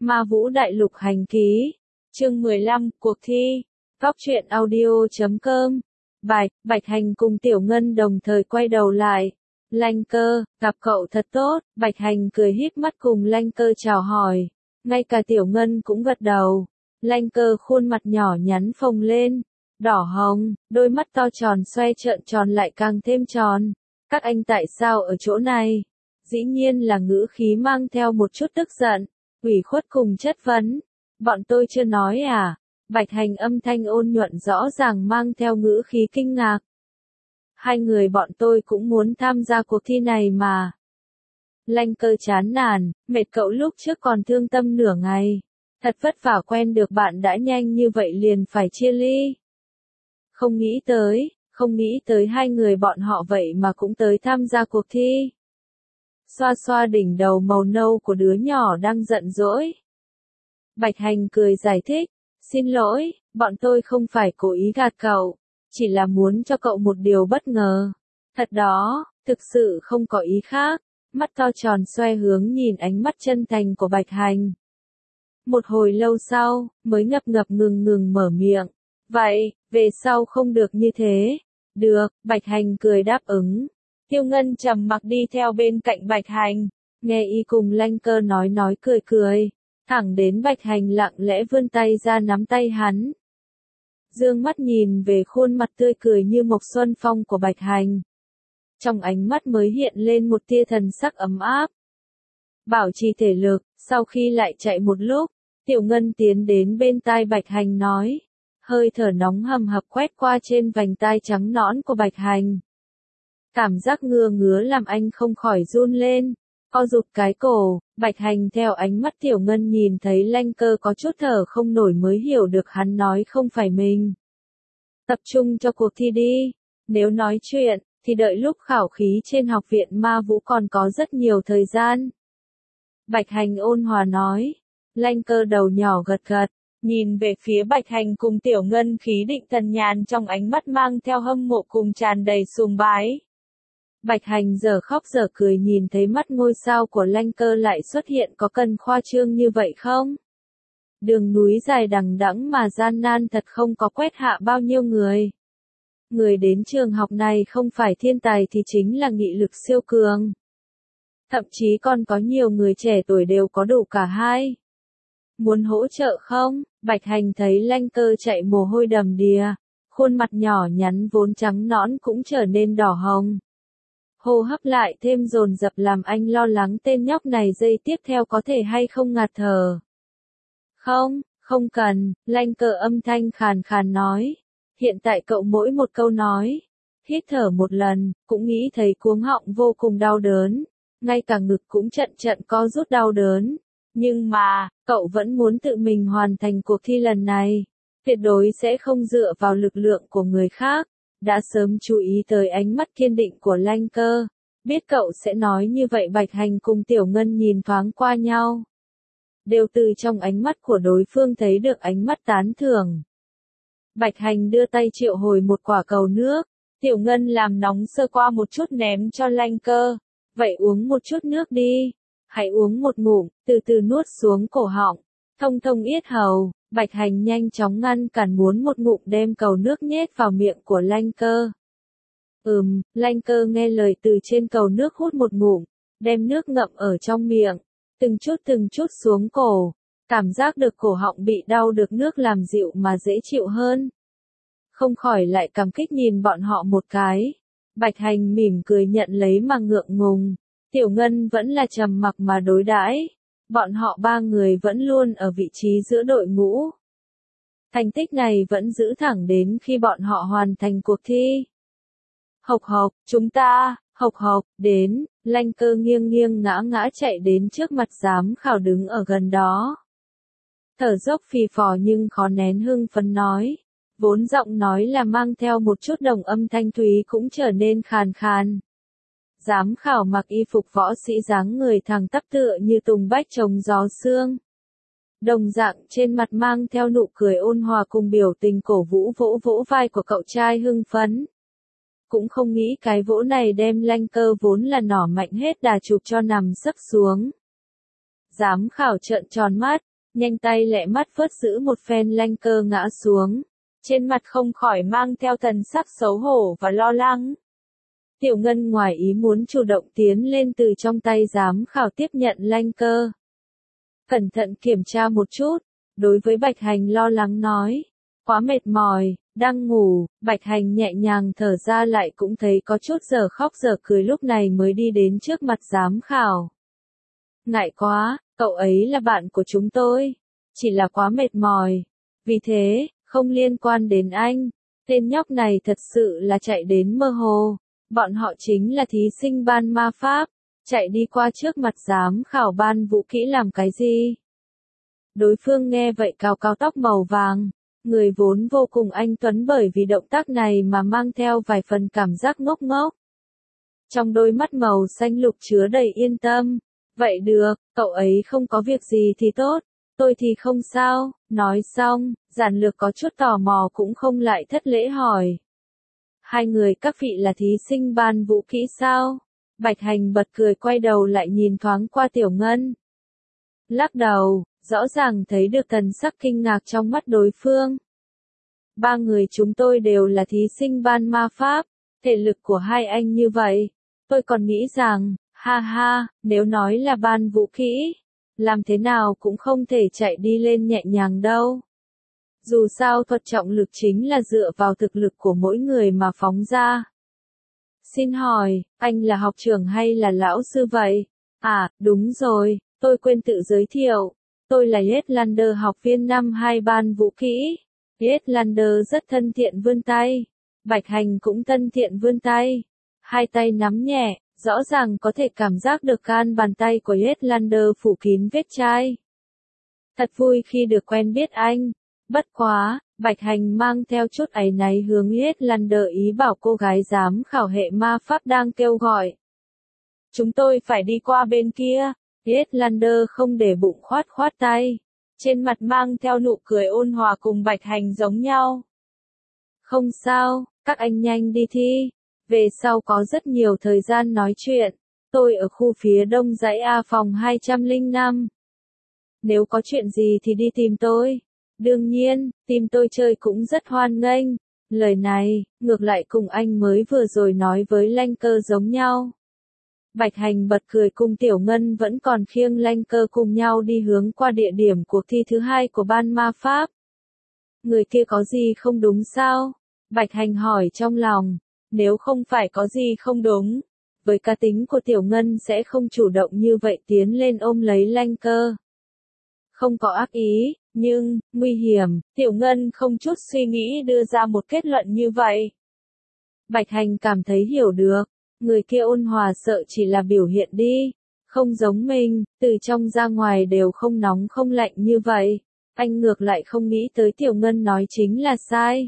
Ma Vũ Đại Lục Hành Ký, chương 15, cuộc thi, Góc truyện audio.com. Bạch Hành cùng Tiểu Ngân đồng thời quay đầu lại. Lanh Cơ, gặp cậu thật tốt, Bạch Hành cười híp mắt cùng Lanh Cơ chào hỏi. Ngay cả Tiểu Ngân cũng gật đầu. Lanh Cơ khuôn mặt nhỏ nhắn phồng lên, đỏ hồng, đôi mắt to tròn xoay trợn tròn lại càng thêm tròn. Các anh tại sao ở chỗ này? Dĩ nhiên là ngữ khí mang theo một chút tức giận, ủy khuất cùng chất vấn. Bọn tôi chưa nói à? Bạch Hành âm thanh ôn nhuận rõ ràng mang theo ngữ khí kinh ngạc. Hai người bọn tôi cũng muốn tham gia cuộc thi này mà. Lanh Cơ chán nản, mệt cậu lúc trước còn thương tâm nửa ngày. Thật vất vả quen được bạn đã nhanh như vậy liền phải chia ly. Không nghĩ tới hai người bọn họ vậy mà cũng tới tham gia cuộc thi. Xoa xoa đỉnh đầu màu nâu của đứa nhỏ đang giận dỗi. Bạch Hành cười giải thích, xin lỗi, bọn tôi không phải cố ý gạt cậu, chỉ là muốn cho cậu một điều bất ngờ. Thật đó, thực sự không có ý khác. Mắt to tròn xoe hướng nhìn ánh mắt chân thành của Bạch Hành. Một hồi lâu sau, mới ngập ngừng mở miệng. Vậy, về sau không được như thế. Được, Bạch Hành cười đáp ứng. Tiêu Ngân trầm mặc đi theo bên cạnh Bạch Hành, nghe y cùng Lanh Cơ nói cười, thẳng đến Bạch Hành lặng lẽ vươn tay ra nắm tay hắn. Dương mắt nhìn về khuôn mặt tươi cười như mộc xuân phong của Bạch Hành. Trong ánh mắt mới hiện lên một tia thần sắc ấm áp. Bảo trì thể lực, sau khi lại chạy một lúc, Tiểu Ngân tiến đến bên tai Bạch Hành nói. Hơi thở nóng hầm hập quét qua trên vành tai trắng nõn của Bạch Hành. Cảm giác ngứa làm anh không khỏi run lên, co rụt cái cổ. Bạch Hành theo ánh mắt Tiểu Ngân nhìn thấy Lanh Cơ có chút thở không nổi mới hiểu được hắn nói không phải mình. Tập trung cho cuộc thi đi, nếu nói chuyện, thì đợi lúc khảo khí trên học viện Ma Vũ còn có rất nhiều thời gian. Bạch Hành ôn hòa nói. Lanh Cơ đầu nhỏ gật, nhìn về phía Bạch Hành cùng Tiểu Ngân khí định thần nhàn trong ánh mắt mang theo hâm mộ cùng tràn đầy sùng bái. Bạch Hành giờ khóc giờ cười nhìn thấy mắt ngôi sao của Lanh Cơ lại xuất hiện, có cần khoa trương như vậy không? Đường núi dài đằng đẵng mà gian nan thật, không có quét hạ bao nhiêu người. Người đến trường học này không phải thiên tài thì chính là nghị lực siêu cường. Thậm chí còn có nhiều người trẻ tuổi đều có đủ cả hai. Muốn hỗ trợ không? Bạch Hành thấy Lanh Cơ chạy mồ hôi đầm đìa, khuôn mặt nhỏ nhắn vốn trắng nõn cũng trở nên đỏ hồng. Hô hấp lại thêm dồn dập làm anh lo lắng tên nhóc này giây tiếp theo có thể hay không ngạt thở. Không cần, Lanh Cơ âm thanh khàn nói. Hiện tại cậu mỗi một câu nói, hít thở một lần, cũng nghĩ thấy cuống họng vô cùng đau đớn, ngay cả ngực cũng trận co rút đau đớn. Nhưng mà, cậu vẫn muốn tự mình hoàn thành cuộc thi lần này, tuyệt đối sẽ không dựa vào lực lượng của người khác. Đã sớm chú ý tới ánh mắt kiên định của Lanh Cơ, biết cậu sẽ nói như vậy. Bạch Hành cùng Tiểu Ngân nhìn thoáng qua nhau, đều từ trong ánh mắt của đối phương thấy được ánh mắt tán thưởng. Bạch Hành đưa tay triệu hồi một quả cầu nước, Tiểu Ngân làm nóng sơ qua một chút ném cho Lanh Cơ. Vậy uống một chút nước đi, hãy uống một ngụm, từ từ nuốt xuống cổ họng, thông yết hầu. Bạch Hành nhanh chóng ngăn cản muốn một ngụm đem cầu nước nhét vào miệng của Lanh Cơ. Lanh Cơ nghe lời từ trên cầu nước hút một ngụm, đem nước ngậm ở trong miệng, từng chút xuống cổ, cảm giác được cổ họng bị đau được nước làm dịu mà dễ chịu hơn. Không khỏi lại cảm kích nhìn bọn họ một cái. Bạch Hành mỉm cười nhận lấy mà ngượng ngùng, Tiểu Ngân vẫn là trầm mặc mà đối đãi. Bọn họ ba người vẫn luôn ở vị trí giữa đội ngũ. Thành tích này vẫn giữ thẳng đến khi bọn họ hoàn thành cuộc thi. Hộc, chúng ta, hộc, đến. Lanh Cơ nghiêng ngã chạy đến trước mặt giám khảo đứng ở gần đó. Thở dốc phì phò nhưng khó nén hưng phấn nói. Vốn giọng nói là mang theo một chút đồng âm thanh thúy cũng trở nên khàn. Giám khảo mặc y phục võ sĩ dáng người thẳng tắp tựa như tùng bách trồng gió sương. Đồng dạng trên mặt mang theo nụ cười ôn hòa cùng biểu tình cổ vũ vỗ vai của cậu trai hưng phấn. Cũng không nghĩ cái vỗ này đem Lanh Cơ vốn là nỏ mạnh hết đà chụp cho nằm sấp xuống. Giám khảo trợn tròn mắt, nhanh tay lẹ mắt vớt giữ một phen Lanh Cơ ngã xuống, trên mặt không khỏi mang theo thần sắc xấu hổ và lo lắng. Tiểu Ngân ngoài ý muốn chủ động tiến lên từ trong tay giám khảo tiếp nhận Lanh Cơ. Cẩn thận kiểm tra một chút, đối với Bạch Hành lo lắng nói, quá mệt mỏi, đang ngủ. Bạch Hành nhẹ nhàng thở ra lại cũng thấy có chút giờ khóc giờ cười, lúc này mới đi đến trước mặt giám khảo. Ngại quá, cậu ấy là bạn của chúng tôi, chỉ là quá mệt mỏi, vì thế, không liên quan đến anh. Tên nhóc này thật sự là chạy đến mơ hồ, bọn họ chính là thí sinh ban ma pháp, chạy đi qua trước mặt giám khảo ban vũ kỹ làm cái gì? Đối phương nghe vậy cào cào tóc màu vàng, người vốn vô cùng anh tuấn bởi vì động tác này mà mang theo vài phần cảm giác ngốc ngốc. Trong đôi mắt màu xanh lục chứa đầy yên tâm. Vậy được, cậu ấy không có việc gì thì tốt, tôi thì không sao. Nói xong, giản lược có chút tò mò cũng không lại thất lễ hỏi. Hai người các vị là thí sinh ban vũ kỹ sao? Bạch Hành bật cười quay đầu lại nhìn thoáng qua Tiểu Ngân. Lắc đầu, rõ ràng thấy được thần sắc kinh ngạc trong mắt đối phương. Ba người chúng tôi đều là thí sinh ban ma pháp, thể lực của hai anh như vậy, tôi còn nghĩ rằng, ha ha, nếu nói là ban vũ kỹ, làm thế nào cũng không thể chạy đi lên nhẹ nhàng đâu. Dù sao thuật trọng lực chính là dựa vào thực lực của mỗi người mà phóng ra. Xin hỏi, anh là học trưởng hay là lão sư vậy? À, đúng rồi, tôi quên tự giới thiệu. Tôi là Yetlander, học viên năm 2 ban vũ kỹ. Yetlander rất thân thiện vươn tay. Bạch Hành cũng thân thiện vươn tay. Hai tay nắm nhẹ, rõ ràng có thể cảm giác được gan bàn tay của Yetlander phủ kín vết chai. Thật vui khi được quen biết anh. Bất quá, Bạch Hành mang theo chút áy náy hướng Yetlander ý bảo cô gái giám khảo hệ ma pháp đang kêu gọi. Chúng tôi phải đi qua bên kia. Yetlander không để bụng khoát khoát tay. Trên mặt mang theo nụ cười ôn hòa cùng Bạch Hành giống nhau. Không sao, các anh nhanh đi thi. Về sau có rất nhiều thời gian nói chuyện. Tôi ở khu phía đông dãy A phòng 205. Nếu có chuyện gì thì đi tìm tôi. Đương nhiên, tìm tôi chơi cũng rất hoan nghênh. Lời này, ngược lại cùng anh mới vừa rồi nói với Lanh Cơ giống nhau. Bạch Hành bật cười cùng Tiểu Ngân vẫn còn khiêng Lanh Cơ cùng nhau đi hướng qua địa điểm cuộc thi thứ 2 của ban ma pháp. Người kia có gì không đúng sao? Bạch Hành hỏi trong lòng. Nếu không phải có gì không đúng, với cá tính của Tiểu Ngân sẽ không chủ động như vậy tiến lên ôm lấy Lanh Cơ. Không có ác ý, nhưng, nguy hiểm, Tiểu Ngân không chút suy nghĩ đưa ra một kết luận như vậy. Bạch Hành cảm thấy hiểu được, người kia ôn hòa sợ chỉ là biểu hiện đi, không giống mình, từ trong ra ngoài đều không nóng không lạnh như vậy. Anh ngược lại không nghĩ tới Tiểu Ngân nói chính là sai.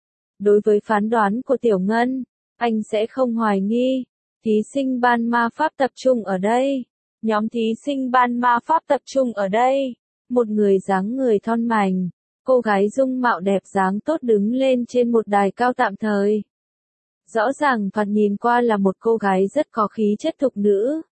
Đối với phán đoán của Tiểu Ngân, anh sẽ không hoài nghi. Thí sinh ban ma pháp tập trung ở đây. Nhóm thí sinh ban ma pháp tập trung ở đây. Một người dáng người thon mảnh, cô gái dung mạo đẹp dáng tốt đứng lên trên một đài cao tạm thời. Rõ ràng thoạt nhìn qua là một cô gái rất có khí chất thục nữ.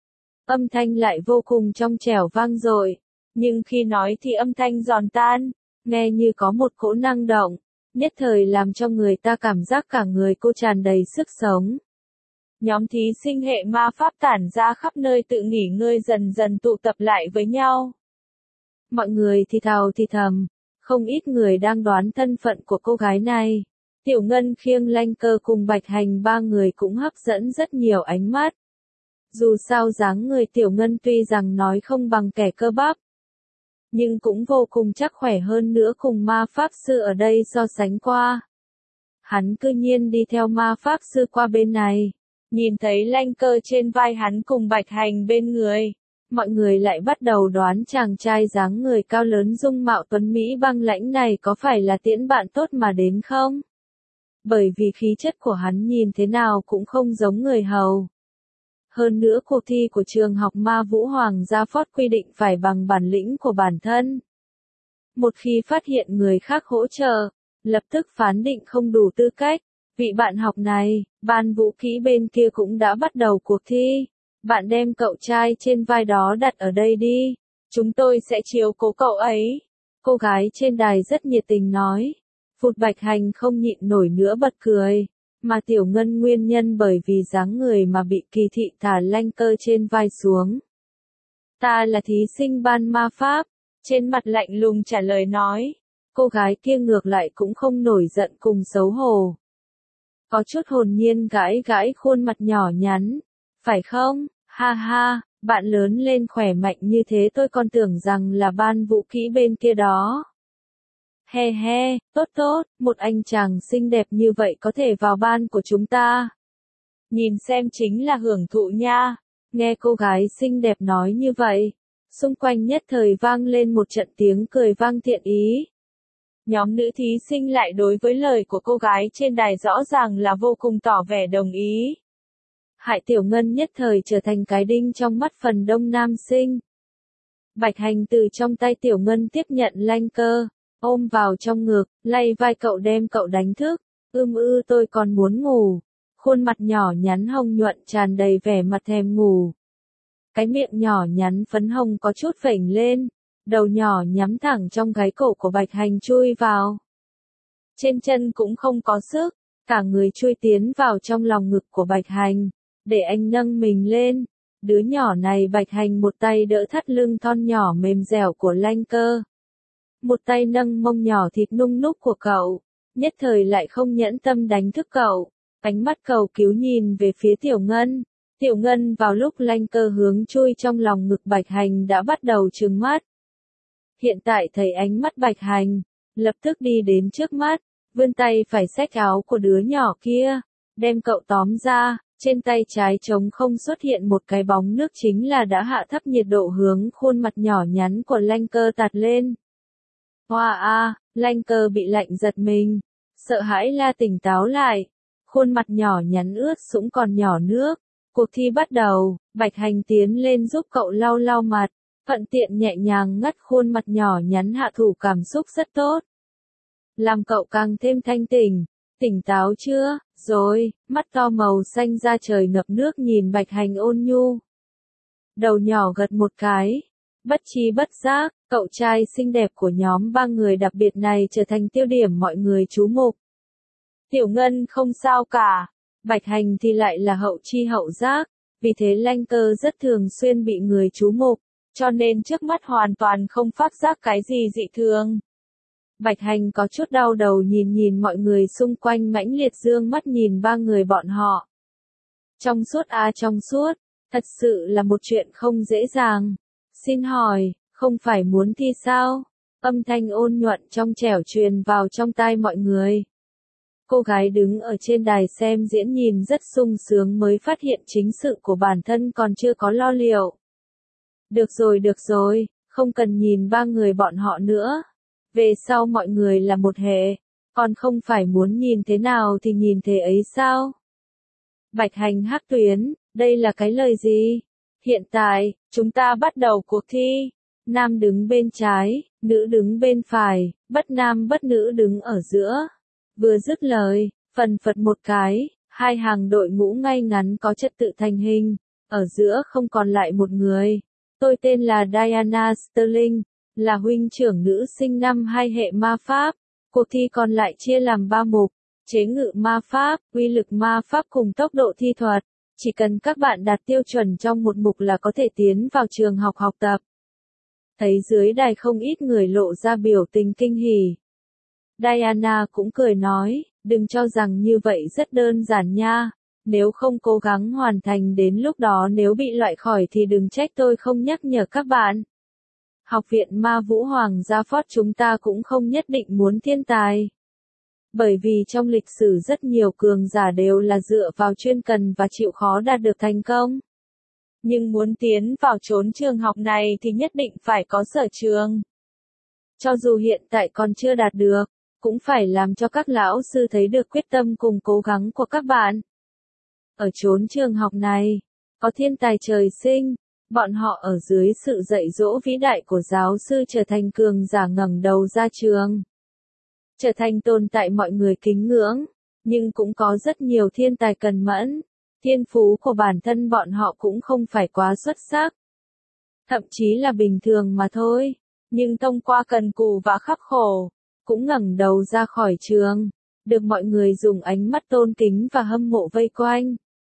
Âm thanh lại vô cùng trong trẻo vang dội, nhưng khi nói thì âm thanh giòn tan, nghe như có một cỗ năng động, nhất thời làm cho người ta cảm giác cả người cô tràn đầy sức sống. Nhóm thí sinh hệ ma pháp tản ra khắp nơi tự nghỉ ngơi dần dần tụ tập lại với nhau. Mọi người thì thào thì thầm, không ít người đang đoán thân phận của cô gái này. Tiểu Ngân khiêng Lanh Cơ cùng Bạch Hành ba người cũng hấp dẫn rất nhiều ánh mắt. Dù sao dáng người Tiểu Ngân tuy rằng nói không bằng kẻ cơ bắp, nhưng cũng vô cùng chắc khỏe hơn nữa cùng ma pháp sư ở đây so sánh qua. Hắn cư nhiên đi theo ma pháp sư qua bên này, nhìn thấy Lanh Cơ trên vai hắn cùng Bạch Hành bên người. Mọi người lại bắt đầu đoán chàng trai dáng người cao lớn dung mạo tuấn Mỹ băng lãnh này có phải là tiễn bạn tốt mà đến không? Bởi vì khí chất của hắn nhìn thế nào cũng không giống người hầu. Hơn nữa cuộc thi của trường học Ma Vũ Hoàng gia Ford quy định phải bằng bản lĩnh của bản thân. Một khi phát hiện người khác hỗ trợ, lập tức phán định không đủ tư cách. Vị bạn học này, ban vũ kỹ bên kia cũng đã bắt đầu cuộc thi. Bạn đem cậu trai trên vai đó đặt ở đây đi. Chúng tôi sẽ chiếu cố cậu ấy. Cô gái trên đài rất nhiệt tình nói. Phụt Bạch Hành không nhịn nổi nữa bật cười. Mà Tiểu Ngân nguyên nhân bởi vì dáng người mà bị kỳ thị thả lanh cơ trên vai xuống. Ta là thí sinh ban ma pháp. Trên mặt lạnh lùng trả lời nói. Cô gái kia ngược lại cũng không nổi giận cùng xấu hổ. Có chút hồn nhiên gãi gãi khuôn mặt nhỏ nhắn. Phải không? Ha ha, bạn lớn lên khỏe mạnh như thế tôi còn tưởng rằng là ban vũ kỹ bên kia đó. He he, tốt tốt, một anh chàng xinh đẹp như vậy có thể vào ban của chúng ta. Nhìn xem chính là hưởng thụ nha. Nghe cô gái xinh đẹp nói như vậy, xung quanh nhất thời vang lên một trận tiếng cười vang thiện ý. Nhóm nữ thí sinh lại đối với lời của cô gái trên đài rõ ràng là vô cùng tỏ vẻ đồng ý. Hại Tiểu Ngân nhất thời trở thành cái đinh trong mắt phần đông nam sinh. Bạch Hành từ trong tay Tiểu Ngân tiếp nhận lanh cơ, ôm vào trong ngực, lay vai cậu đem cậu đánh thức. Tôi còn muốn ngủ. Khuôn mặt nhỏ nhắn hồng nhuận tràn đầy vẻ mặt thèm ngủ. Cái miệng nhỏ nhắn phấn hồng có chút phểnh lên, đầu nhỏ nhắm thẳng trong gáy cổ của Bạch Hành chui vào. Trên chân cũng không có sức, cả người chui tiến vào trong lòng ngực của Bạch Hành, để anh nâng mình lên. Đứa nhỏ này Bạch Hành một tay đỡ thắt lưng thon nhỏ mềm dẻo của lanh cơ. Một tay nâng mông nhỏ thịt nung núc của cậu, nhất thời lại không nhẫn tâm đánh thức cậu. Ánh mắt cầu cứu nhìn về phía Tiểu Ngân. Tiểu Ngân vào lúc lanh cơ hướng chui trong lòng ngực Bạch Hành đã bắt đầu trừng mắt. Hiện tại thấy ánh mắt Bạch Hành, lập tức đi đến trước mắt, vươn tay phải xách áo của đứa nhỏ kia, đem cậu tóm ra, trên tay trái trống không xuất hiện một cái bóng nước chính là đã hạ thấp nhiệt độ hướng khuôn mặt nhỏ nhắn của lanh cơ tạt lên. Hoa a, lanh cơ bị lạnh giật mình, sợ hãi la tỉnh táo lại, khuôn mặt nhỏ nhắn ướt sũng còn nhỏ nước. Cuộc thi bắt đầu, Bạch Hành tiến lên giúp cậu lau lau mặt, thuận tiện nhẹ nhàng ngắt khuôn mặt nhỏ nhắn hạ thủ cảm xúc rất tốt. Làm cậu càng thêm thanh tỉnh, tỉnh táo chưa? Rồi, mắt to màu xanh da trời ngập nước nhìn Bạch Hành ôn nhu. Đầu nhỏ gật một cái, bất tri bất giác, cậu trai xinh đẹp của nhóm ba người đặc biệt này trở thành tiêu điểm mọi người chú mục. Tiểu Ngân không sao cả, Bạch Hành thì lại là hậu chi hậu giác, vì thế lanh cơ rất thường xuyên bị người chú mục, cho nên trước mắt hoàn toàn không phát giác cái gì dị thường. Bạch Hành có chút đau đầu nhìn mọi người xung quanh mãnh liệt dương mắt nhìn ba người bọn họ. Trong suốt trong suốt, thật sự là một chuyện không dễ dàng. Xin hỏi, không phải muốn thi sao? Âm thanh ôn nhuận trong trẻo truyền vào trong tai mọi người. Cô gái đứng ở trên đài xem diễn nhìn rất sung sướng mới phát hiện chính sự của bản thân còn chưa có lo liệu. Được rồi, không cần nhìn ba người bọn họ nữa. Về sau mọi người là một hệ, còn không phải muốn nhìn thế nào thì nhìn thế ấy sao? Bạch Hành hắc tuyến, đây là cái lời gì? Hiện tại, chúng ta bắt đầu cuộc thi. Nam đứng bên trái, nữ đứng bên phải, bất nam bất nữ đứng ở giữa. Vừa dứt lời, phần phật một cái, hai hàng đội ngũ ngay ngắn có trật tự thành hình, ở giữa không còn lại một người. Tôi tên là Diana Sterling, là huynh trưởng nữ sinh năm 2 hệ ma pháp. Cuộc thi còn lại chia làm 3 mục, chế ngự ma pháp, uy lực ma pháp cùng tốc độ thi thuật. Chỉ cần các bạn đạt tiêu chuẩn trong một mục là có thể tiến vào trường học học tập. Thấy dưới đài không ít người lộ ra biểu tình kinh hỉ. Diana cũng cười nói, đừng cho rằng như vậy rất đơn giản nha, nếu không cố gắng hoàn thành đến lúc đó nếu bị loại khỏi thì đừng trách tôi không nhắc nhở các bạn. Học viện Ma Vũ Hoàng gia Phót chúng ta cũng không nhất định muốn thiên tài. Bởi vì trong lịch sử rất nhiều cường giả đều là dựa vào chuyên cần và chịu khó đạt được thành công. Nhưng muốn tiến vào chốn trường học này thì nhất định phải có sở trường. Cho dù hiện tại còn chưa đạt được, cũng phải làm cho các lão sư thấy được quyết tâm cùng cố gắng của các bạn. Ở chốn trường học này, có thiên tài trời sinh, bọn họ ở dưới sự dạy dỗ vĩ đại của giáo sư trở thành cường giả ngẩng đầu ra trường. Trở thành tồn tại mọi người kính ngưỡng, nhưng cũng có rất nhiều thiên tài cần mẫn, thiên phú của bản thân bọn họ cũng không phải quá xuất sắc. thậm chí là bình thường mà thôi. Nhưng thông qua cần cù và khắc khổ, cũng ngẩng đầu ra khỏi trường, được mọi người dùng ánh mắt tôn kính và hâm mộ vây quanh.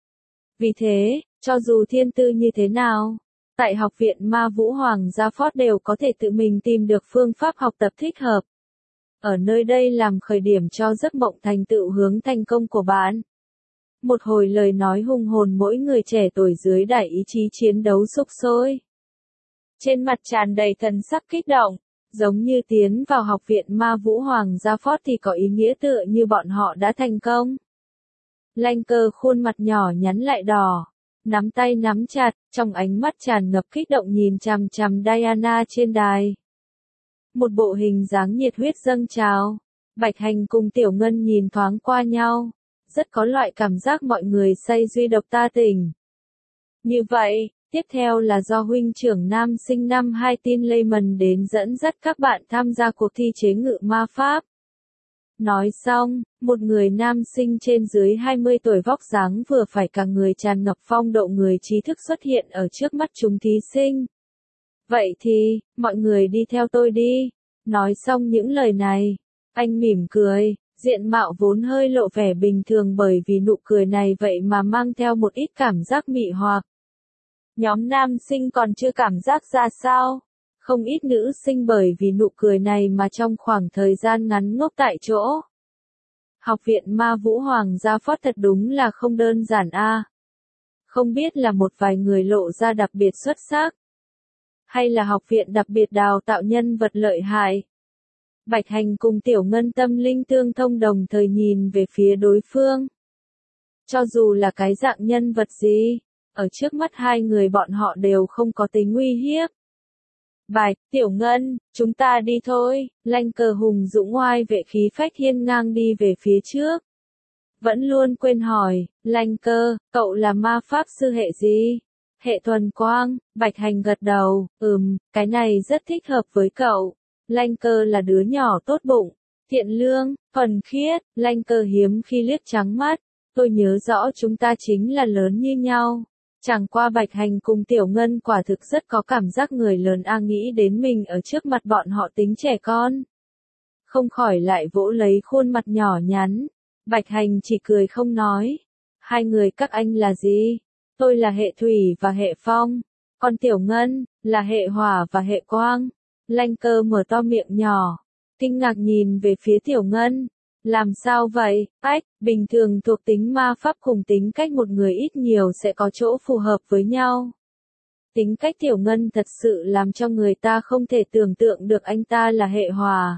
Vì thế, cho dù thiên tư như thế nào, tại Học viện Ma Vũ Hoàng gia Ford đều có thể tự mình tìm được phương pháp học tập thích hợp. Ở nơi đây làm khởi điểm cho giấc mộng thành tựu hướng thành công của bạn. Một hồi lời nói hùng hồn mỗi người trẻ tuổi dưới đẩy ý chí chiến đấu sục sôi. Trên mặt tràn đầy thần sắc kích động, giống như tiến vào Học viện Ma Vũ Hoàng gia Ford thì có ý nghĩa tựa như bọn họ đã thành công. Lanh Cơ khuôn mặt nhỏ nhắn lại đỏ, nắm tay nắm chặt, trong ánh mắt tràn ngập kích động nhìn chằm chằm Diana trên đài. Một bộ hình dáng nhiệt huyết dâng trào, Bạch Hành cùng Tiểu Ngân nhìn thoáng qua nhau, rất có loại cảm giác mọi người say duy độc ta tình. Như vậy, tiếp theo là do huynh trưởng nam sinh năm 2 Tin Layman đến dẫn dắt các bạn tham gia cuộc thi chế ngự ma pháp. Nói xong, một người nam sinh trên dưới 20 tuổi vóc dáng vừa phải cả người tràn ngập phong độ người trí thức xuất hiện ở trước mắt chúng thí sinh. Vậy thì, mọi người đi theo tôi đi. Nói xong những lời này, anh mỉm cười, diện mạo vốn hơi lộ vẻ bình thường bởi vì nụ cười này vậy mà mang theo một ít cảm giác mị hoặc. Nhóm nam sinh còn chưa cảm giác ra sao? Không ít nữ sinh bởi vì nụ cười này mà trong khoảng thời gian ngắn ngốc tại chỗ. Học viện Ma Vũ Hoàng gia Ford thật đúng là không đơn giản a. Không biết là một vài người lộ ra đặc biệt xuất sắc, hay là học viện đặc biệt đào tạo nhân vật lợi hại. Bạch Hành cùng Tiểu Ngân tâm linh tương thông đồng thời nhìn về phía đối phương. Cho dù là cái dạng nhân vật gì, ở trước mắt hai người bọn họ đều không có tính uy hiếp. Bạch, Tiểu Ngân, chúng ta đi thôi. Lanh Cơ hùng dũng oai vệ khí phách hiên ngang đi về phía trước. Vẫn luôn quên hỏi, Lanh Cơ, cậu là ma pháp sư hệ gì? Hệ thuần quang. Bạch Hành gật đầu, cái này rất thích hợp với cậu. Lanh Cơ là đứa nhỏ tốt bụng, thiện lương, thuần khiết. Lanh Cơ hiếm khi liếc trắng mắt, tôi nhớ rõ chúng ta chính là lớn như nhau. Chẳng qua Bạch Hành cùng Tiểu Ngân quả thực rất có cảm giác người lớn nghĩ đến mình ở trước mặt bọn họ tính trẻ con. Không khỏi lại vỗ lấy khuôn mặt nhỏ nhắn. Bạch Hành chỉ cười không nói. Hai người các anh là gì? Tôi là hệ thủy và hệ phong. Còn Tiểu Ngân, là hệ hỏa và hệ quang. Lanh Cơ mở to miệng nhỏ, kinh ngạc nhìn về phía Tiểu Ngân. Làm sao vậy? Bình thường thuộc tính ma pháp cùng tính cách một người ít nhiều sẽ có chỗ phù hợp với nhau. Tính cách Tiểu Ngân thật sự làm cho người ta không thể tưởng tượng được anh ta là hệ hỏa.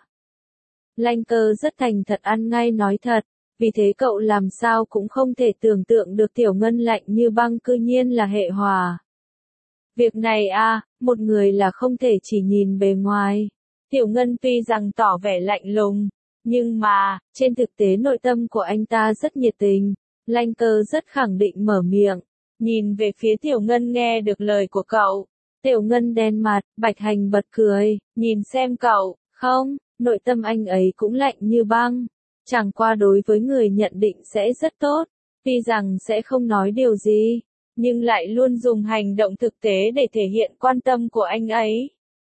Lanh Cơ rất thành thật ăn ngay nói thật, vì thế cậu làm sao cũng không thể tưởng tượng được Tiểu Ngân lạnh như băng cư nhiên là hệ hỏa. Việc này một người là không thể chỉ nhìn bề ngoài. Tiểu Ngân tuy rằng tỏ vẻ lạnh lùng, nhưng mà, trên thực tế nội tâm của anh ta rất nhiệt tình. Lanh Cơ rất khẳng định mở miệng, nhìn về phía Tiểu Ngân nghe được lời của cậu. Tiểu Ngân đen mặt, Bạch Hành bật cười, nhìn xem cậu, không, nội tâm anh ấy cũng lạnh như băng. Chẳng qua đối với người nhận định sẽ rất tốt, tuy rằng sẽ không nói điều gì, nhưng lại luôn dùng hành động thực tế để thể hiện quan tâm của anh ấy.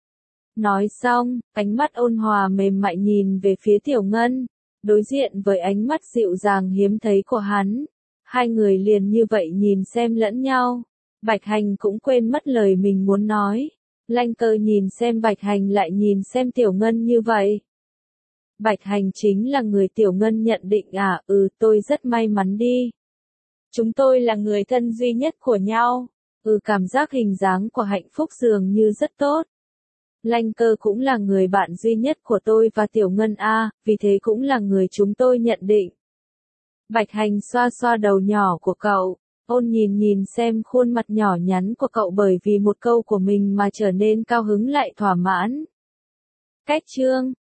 Nói xong, ánh mắt ôn hòa mềm mại nhìn về phía Tiểu Ngân, đối diện với ánh mắt dịu dàng hiếm thấy của hắn. Hai người liền như vậy nhìn xem lẫn nhau. Bạch Hành cũng quên mất lời mình muốn nói. Lanh Cơ nhìn xem Bạch Hành lại nhìn xem Tiểu Ngân như vậy. Bạch Hành chính là người Tiểu Ngân nhận định tôi rất may mắn đi. Chúng tôi là người thân duy nhất của nhau. Cảm giác hình dáng của hạnh phúc dường như rất tốt. Lanh Cơ cũng là người bạn duy nhất của tôi và Tiểu Ngân vì thế cũng là người chúng tôi nhận định. Bạch Hành xoa xoa đầu nhỏ của cậu, ôn nhìn xem khuôn mặt nhỏ nhắn của cậu bởi vì một câu của mình mà trở nên cao hứng lại thỏa mãn. Cách chương